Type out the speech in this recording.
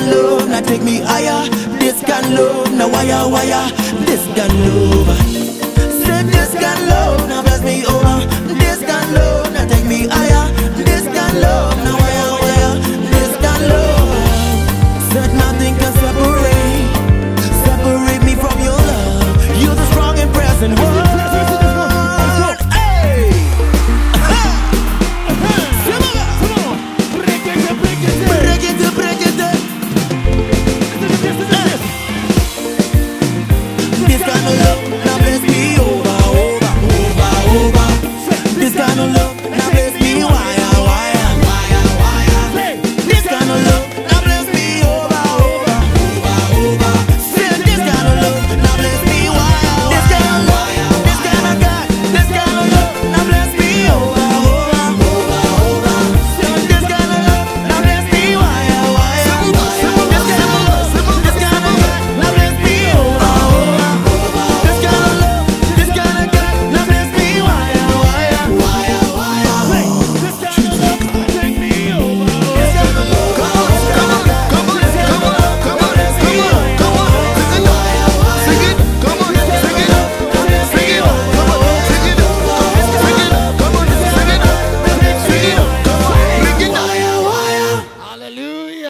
can love, now take me higher. This can love, now wire. This can love. Said this can love, now bless me over. This can love, now take me higher. This can love, now wire. This can love. Said nothing can